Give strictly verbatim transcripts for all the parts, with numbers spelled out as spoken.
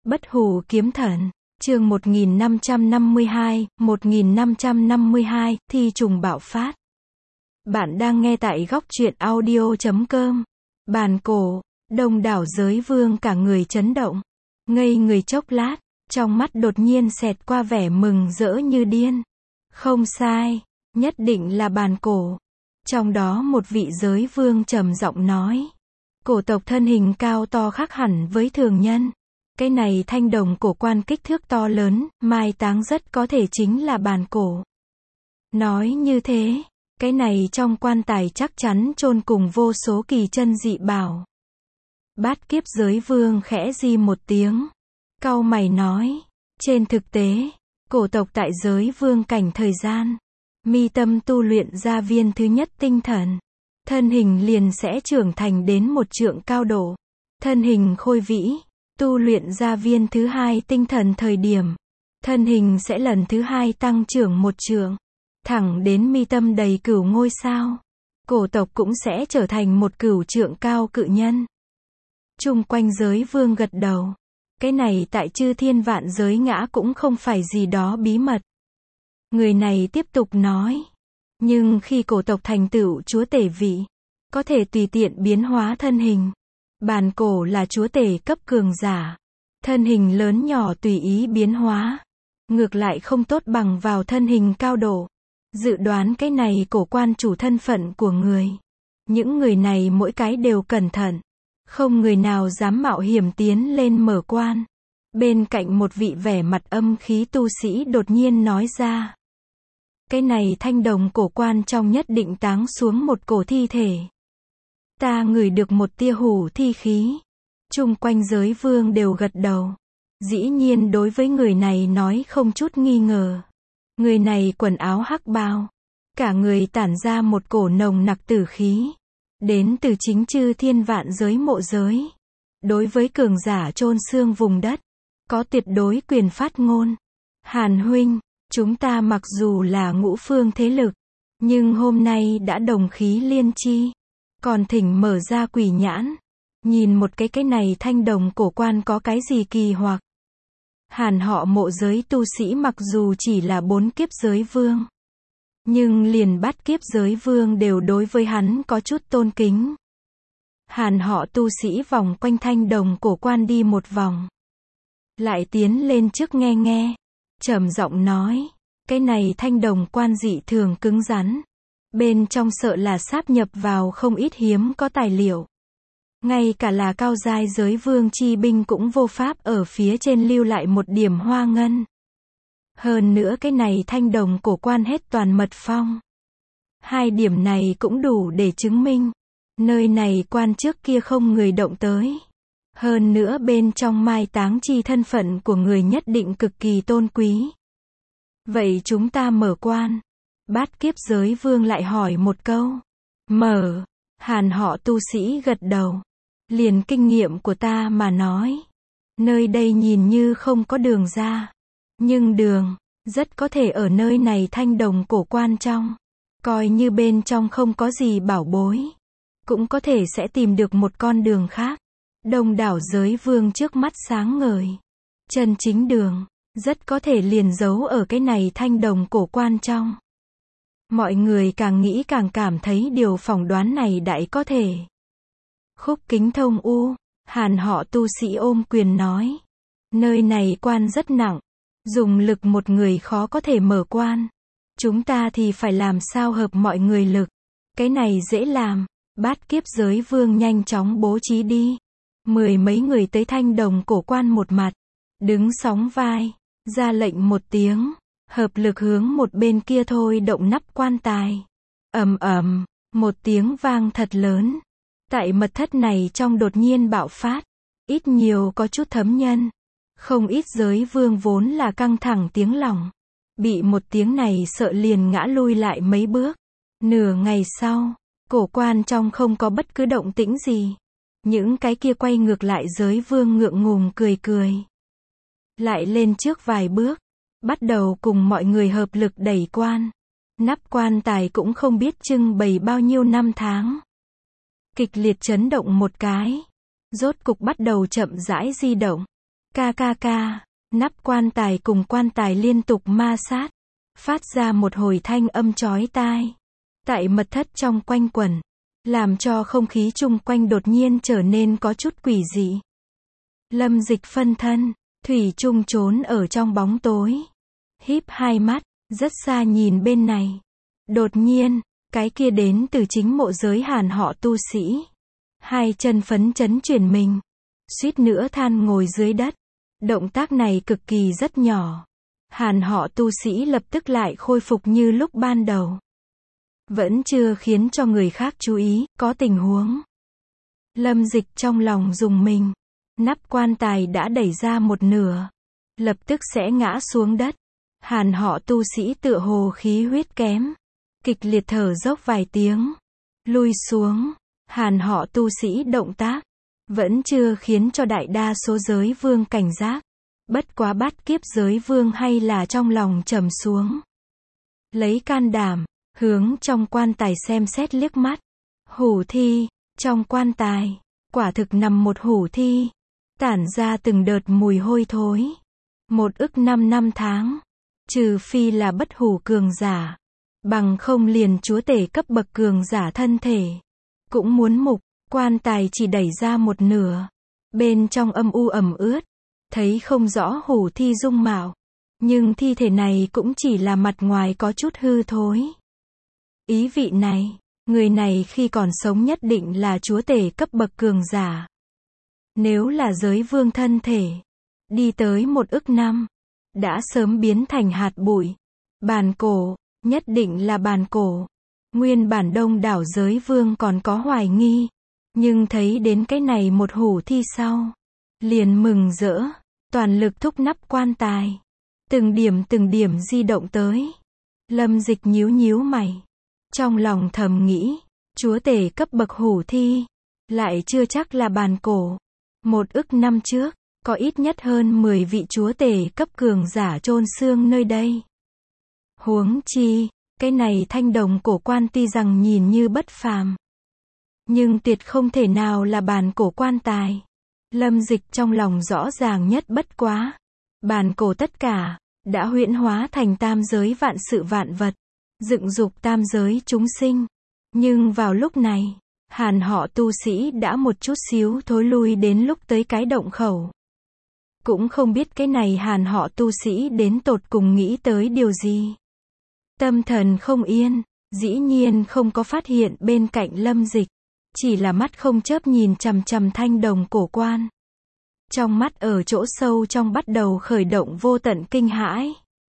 Bất hủ kiếm thần, chương một nghìn năm trăm năm mươi hai, một nghìn năm trăm năm mươi hai, thi trùng bạo phát. Bạn đang nghe tại góc truyện audio chấm com. Bàn cổ, đông đảo giới vương cả người chấn động. Ngây người chốc lát, trong mắt đột nhiên xẹt qua vẻ mừng rỡ như điên. Không sai, nhất định là bàn cổ. Trong đó một vị giới vương trầm giọng nói. Cổ tộc thân hình cao to khác hẳn với thường nhân. Cái này thanh đồng cổ quan kích thước to lớn, mai táng rất có thể chính là bàn cổ. Nói như thế, cái này trong quan tài chắc chắn chôn cùng vô số kỳ chân dị bảo. Bát kiếp giới vương khẽ di một tiếng. Cau mày nói, trên thực tế, cổ tộc tại giới vương cảnh thời gian, mi tâm tu luyện ra viên thứ nhất tinh thần. Thân hình liền sẽ trưởng thành đến một trượng cao độ. Thân hình khôi vĩ, tu luyện ra viên thứ hai tinh thần thời điểm. Thân hình sẽ lần thứ hai tăng trưởng một trượng. Thẳng đến mi tâm đầy cửu ngôi sao. Cổ tộc cũng sẽ trở thành một cửu trượng cao cự nhân. Chung quanh giới vương gật đầu. Cái này tại chư thiên vạn giới ngã cũng không phải gì đó bí mật. Người này tiếp tục nói. Nhưng khi cổ tộc thành tựu chúa tể vị, có thể tùy tiện biến hóa thân hình. Bàn cổ là chúa tể cấp cường giả. Thân hình lớn nhỏ tùy ý biến hóa. Ngược lại không tốt bằng vào thân hình cao độ. Dự đoán cái này cổ quan chủ thân phận của người. Những người này mỗi cái đều cẩn thận. Không người nào dám mạo hiểm tiến lên mở quan. Bên cạnh một vị vẻ mặt âm khí tu sĩ đột nhiên nói ra. Cái này thanh đồng cổ quan trong nhất định táng xuống một cổ thi thể. Ta ngửi được một tia hủ thi khí. Chung quanh giới vương đều gật đầu. Dĩ nhiên đối với người này nói không chút nghi ngờ. Người này quần áo hắc bào. Cả người tản ra một cổ nồng nặc tử khí. Đến từ chính chư thiên vạn giới mộ giới. Đối với cường giả chôn xương vùng đất. Có tuyệt đối quyền phát ngôn. Hàn huynh, chúng ta mặc dù là ngũ phương thế lực. Nhưng hôm nay đã đồng khí liên chi. Còn thỉnh mở ra quỷ nhãn. Nhìn một cái cái này thanh đồng cổ quan có cái gì kỳ hoặc. Hàn họ mộ giới tu sĩ mặc dù chỉ là bốn kiếp giới vương. Nhưng liền bát kiếp giới vương đều đối với hắn có chút tôn kính. Hàn họ tu sĩ vòng quanh thanh đồng cổ quan đi một vòng. Lại tiến lên trước nghe nghe. Trầm giọng nói. Cái này thanh đồng quan dị thường cứng rắn. Bên trong sợ là sáp nhập vào không ít hiếm có tài liệu. Ngay cả là cao giai giới vương chi binh cũng vô pháp ở phía trên lưu lại một điểm hoa ngân. Hơn nữa cái này thanh đồng cổ quan hết toàn mật phong. Hai điểm này cũng đủ để chứng minh. Nơi này quan trước kia không người động tới. Hơn nữa bên trong mai táng chi thân phận của người nhất định cực kỳ tôn quý. Vậy chúng ta mở quan. Bát kiếp giới vương lại hỏi một câu. Mở. Hàn họ tu sĩ gật đầu. Liền kinh nghiệm của ta mà nói. Nơi đây nhìn như không có đường ra. Nhưng đường, rất có thể ở nơi này thanh đồng cổ quan trong. Coi như bên trong không có gì bảo bối. Cũng có thể sẽ tìm được một con đường khác. Đông đảo giới vương trước mắt sáng ngời. Chân chính đường, rất có thể liền giấu ở cái này thanh đồng cổ quan trong. Mọi người càng nghĩ càng cảm thấy điều phỏng đoán này đại có thể. Khúc Kính Thông U, Hàn họ tu sĩ ôm quyền nói. Nơi này quan rất nặng. Dùng lực một người khó có thể mở quan. Chúng ta thì phải làm sao hợp mọi người lực. Cái này dễ làm. Bát kiếp giới vương nhanh chóng bố trí đi. Mười mấy người tới thanh đồng cổ quan một mặt. Đứng sóng vai. Ra lệnh một tiếng. Hợp lực hướng một bên kia thôi động nắp quan tài. Ầm ầm, một tiếng vang thật lớn. Tại mật thất này trong đột nhiên bạo phát. Ít nhiều có chút thấm nhân. Không ít giới vương vốn là căng thẳng tiếng lòng. Bị một tiếng này sợ liền ngã lui lại mấy bước. Nửa ngày sau, cổ quan trong không có bất cứ động tĩnh gì. Những cái kia quay ngược lại giới vương ngượng ngùng cười cười. Lại lên trước vài bước. Bắt đầu cùng mọi người hợp lực đẩy quan. Nắp quan tài cũng không biết trưng bày bao nhiêu năm tháng. Kịch liệt chấn động một cái. Rốt cục bắt đầu chậm rãi di động. Ca ca ca, nắp quan tài cùng quan tài liên tục ma sát, phát ra một hồi thanh âm chói tai. Tại mật thất trong quanh quẩn, làm cho không khí chung quanh đột nhiên trở nên có chút quỷ dị. Lâm Dịch phân thân, thủy chung trốn ở trong bóng tối, híp hai mắt, rất xa nhìn bên này. Đột nhiên, cái kia đến từ chính mộ giới Hàn họ tu sĩ, hai chân phấn chấn chuyển mình, suýt nữa than ngồi dưới đất. Động tác này cực kỳ rất nhỏ. Hàn họ tu sĩ lập tức lại khôi phục như lúc ban đầu. Vẫn chưa khiến cho người khác chú ý, có tình huống. Lâm Dịch trong lòng rùng mình. Nắp quan tài đã đẩy ra một nửa, lập tức sẽ ngã xuống đất. Hàn họ tu sĩ tựa hồ khí huyết kém, kịch liệt thở dốc vài tiếng, lui xuống. Hàn họ tu sĩ động tác vẫn chưa khiến cho đại đa số giới vương cảnh giác. Bất quá bát kiếp giới vương hay là trong lòng trầm xuống. Lấy can đảm, hướng trong quan tài xem xét liếc mắt. Hủ thi, trong quan tài, quả thực nằm một hủ thi, tản ra từng đợt mùi hôi thối. Một ức năm năm tháng, trừ phi là bất hủ cường giả, bằng không liền chúa tể cấp bậc cường giả thân thể, cũng muốn mục. Quan tài chỉ đẩy ra một nửa, bên trong âm u ẩm ướt, thấy không rõ hủ thi dung mạo, nhưng thi thể này cũng chỉ là mặt ngoài có chút hư thối. Ý vị này, người này khi còn sống nhất định là chúa tể cấp bậc cường giả. Nếu là giới vương thân thể, đi tới một ức năm, đã sớm biến thành hạt bụi. Bàn cổ, nhất định là bàn cổ. Nguyên bản đông đảo giới vương còn có hoài nghi, nhưng thấy đến cái này một hủ thi sau, liền mừng rỡ, toàn lực thúc nắp quan tài, từng điểm từng điểm di động tới. Lâm Dịch nhíu nhíu mày, trong lòng thầm nghĩ, chúa tể cấp bậc hủ thi, lại chưa chắc là bàn cổ. Một ức năm trước, có ít nhất hơn mười vị chúa tể cấp cường giả chôn xương nơi đây. Huống chi, cái này thanh đồng cổ quan tuy rằng nhìn như bất phàm, nhưng tuyệt không thể nào là bàn cổ quan tài. Lâm Dịch trong lòng rõ ràng nhất bất quá. Bàn cổ tất cả, đã huyễn hóa thành tam giới vạn sự vạn vật, dựng dục tam giới chúng sinh. Nhưng vào lúc này, Hàn họ tu sĩ đã một chút xíu thối lui đến lúc tới cái động khẩu. Cũng không biết cái này Hàn họ tu sĩ đến tột cùng nghĩ tới điều gì. Tâm thần không yên, dĩ nhiên không có phát hiện bên cạnh Lâm Dịch, chỉ là mắt không chớp nhìn chằm chằm thanh đồng cổ quan. Trong mắt ở chỗ sâu trong bắt đầu khởi động vô tận kinh hãi.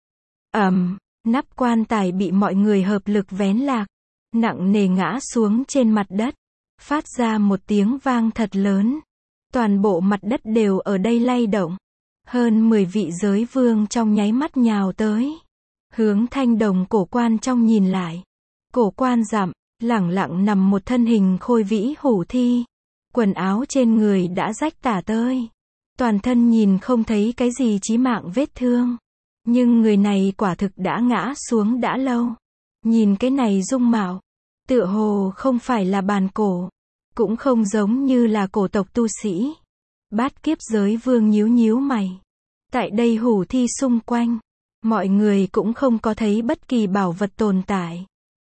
Ầm, nắp quan tài bị mọi người hợp lực vén lạc, nặng nề ngã xuống trên mặt đất, phát ra một tiếng vang thật lớn. Toàn bộ mặt đất đều ở đây lay động. Hơn mười vị giới vương trong nháy mắt nhào tới, hướng thanh đồng cổ quan trong nhìn lại. Cổ quan dặm, lẳng lặng nằm một thân hình khôi vĩ hủ thi, quần áo trên người đã rách tả tơi, toàn thân nhìn không thấy cái gì chí mạng vết thương, nhưng người này quả thực đã ngã xuống đã lâu. Nhìn cái này dung mạo, tựa hồ không phải là bàn cổ, cũng không giống như là cổ tộc tu sĩ. Bát kiếp giới vương nhíu nhíu mày. Tại đây hủ thi xung quanh, mọi người cũng không có thấy bất kỳ bảo vật tồn tại.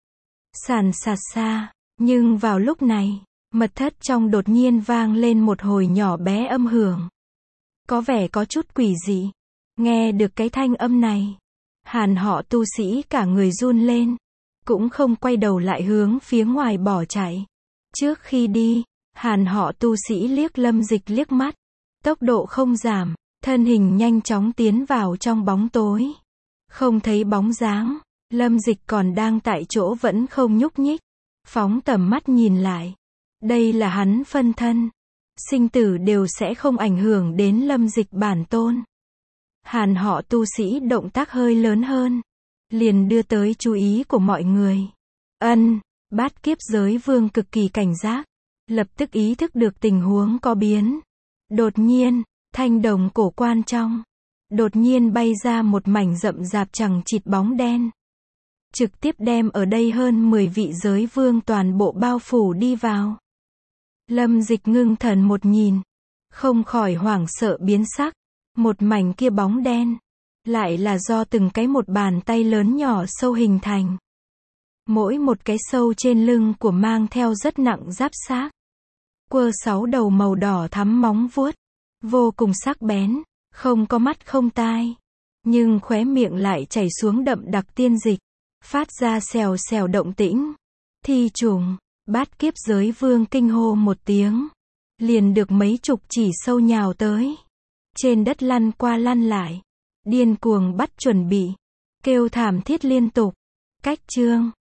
Sàn sạt xa, nhưng vào lúc này, mật thất trong đột nhiên vang lên một hồi nhỏ bé âm hưởng. Có vẻ có chút quỷ dị. Nghe được cái thanh âm này, Hàn họ tu sĩ cả người run lên, cũng không quay đầu lại hướng phía ngoài bỏ chạy. Trước khi đi, Hàn họ tu sĩ liếc Lâm Dịch liếc mắt, tốc độ không giảm, thân hình nhanh chóng tiến vào trong bóng tối. Không thấy bóng dáng, Lâm Dịch còn đang tại chỗ vẫn không nhúc nhích, phóng tầm mắt nhìn lại. Đây là hắn phân thân, sinh tử đều sẽ không ảnh hưởng đến Lâm Dịch bản tôn. Hàn họ tu sĩ động tác hơi lớn hơn, liền đưa tới chú ý của mọi người. Ân, bát kiếp giới vương cực kỳ cảnh giác, lập tức ý thức được tình huống có biến. Đột nhiên, thanh đồng cổ quan trong, đột nhiên bay ra một mảnh rậm rạp chằng chịt bóng đen. Trực tiếp đem ở đây hơn mười vị giới vương toàn bộ bao phủ đi vào. Lâm Dịch ngưng thần một nhìn, không khỏi hoảng sợ biến sắc. Một mảnh kia bóng đen, lại là do từng cái một bàn tay lớn nhỏ sâu hình thành. Mỗi một cái sâu trên lưng của mang theo rất nặng giáp xác. Quơ sáu đầu màu đỏ thắm móng vuốt, vô cùng sắc bén, không có mắt không tai. Nhưng khóe miệng lại chảy xuống đậm đặc tiên dịch, phát ra xèo xèo động tĩnh. Thi trùng, bát kiếp giới vương kinh hô một tiếng. Liền được mấy chục chỉ sâu nhào tới. Trên đất lăn qua lăn lại. Điên cuồng bắt chuẩn bị. Kêu thảm thiết liên tục. Cách chương.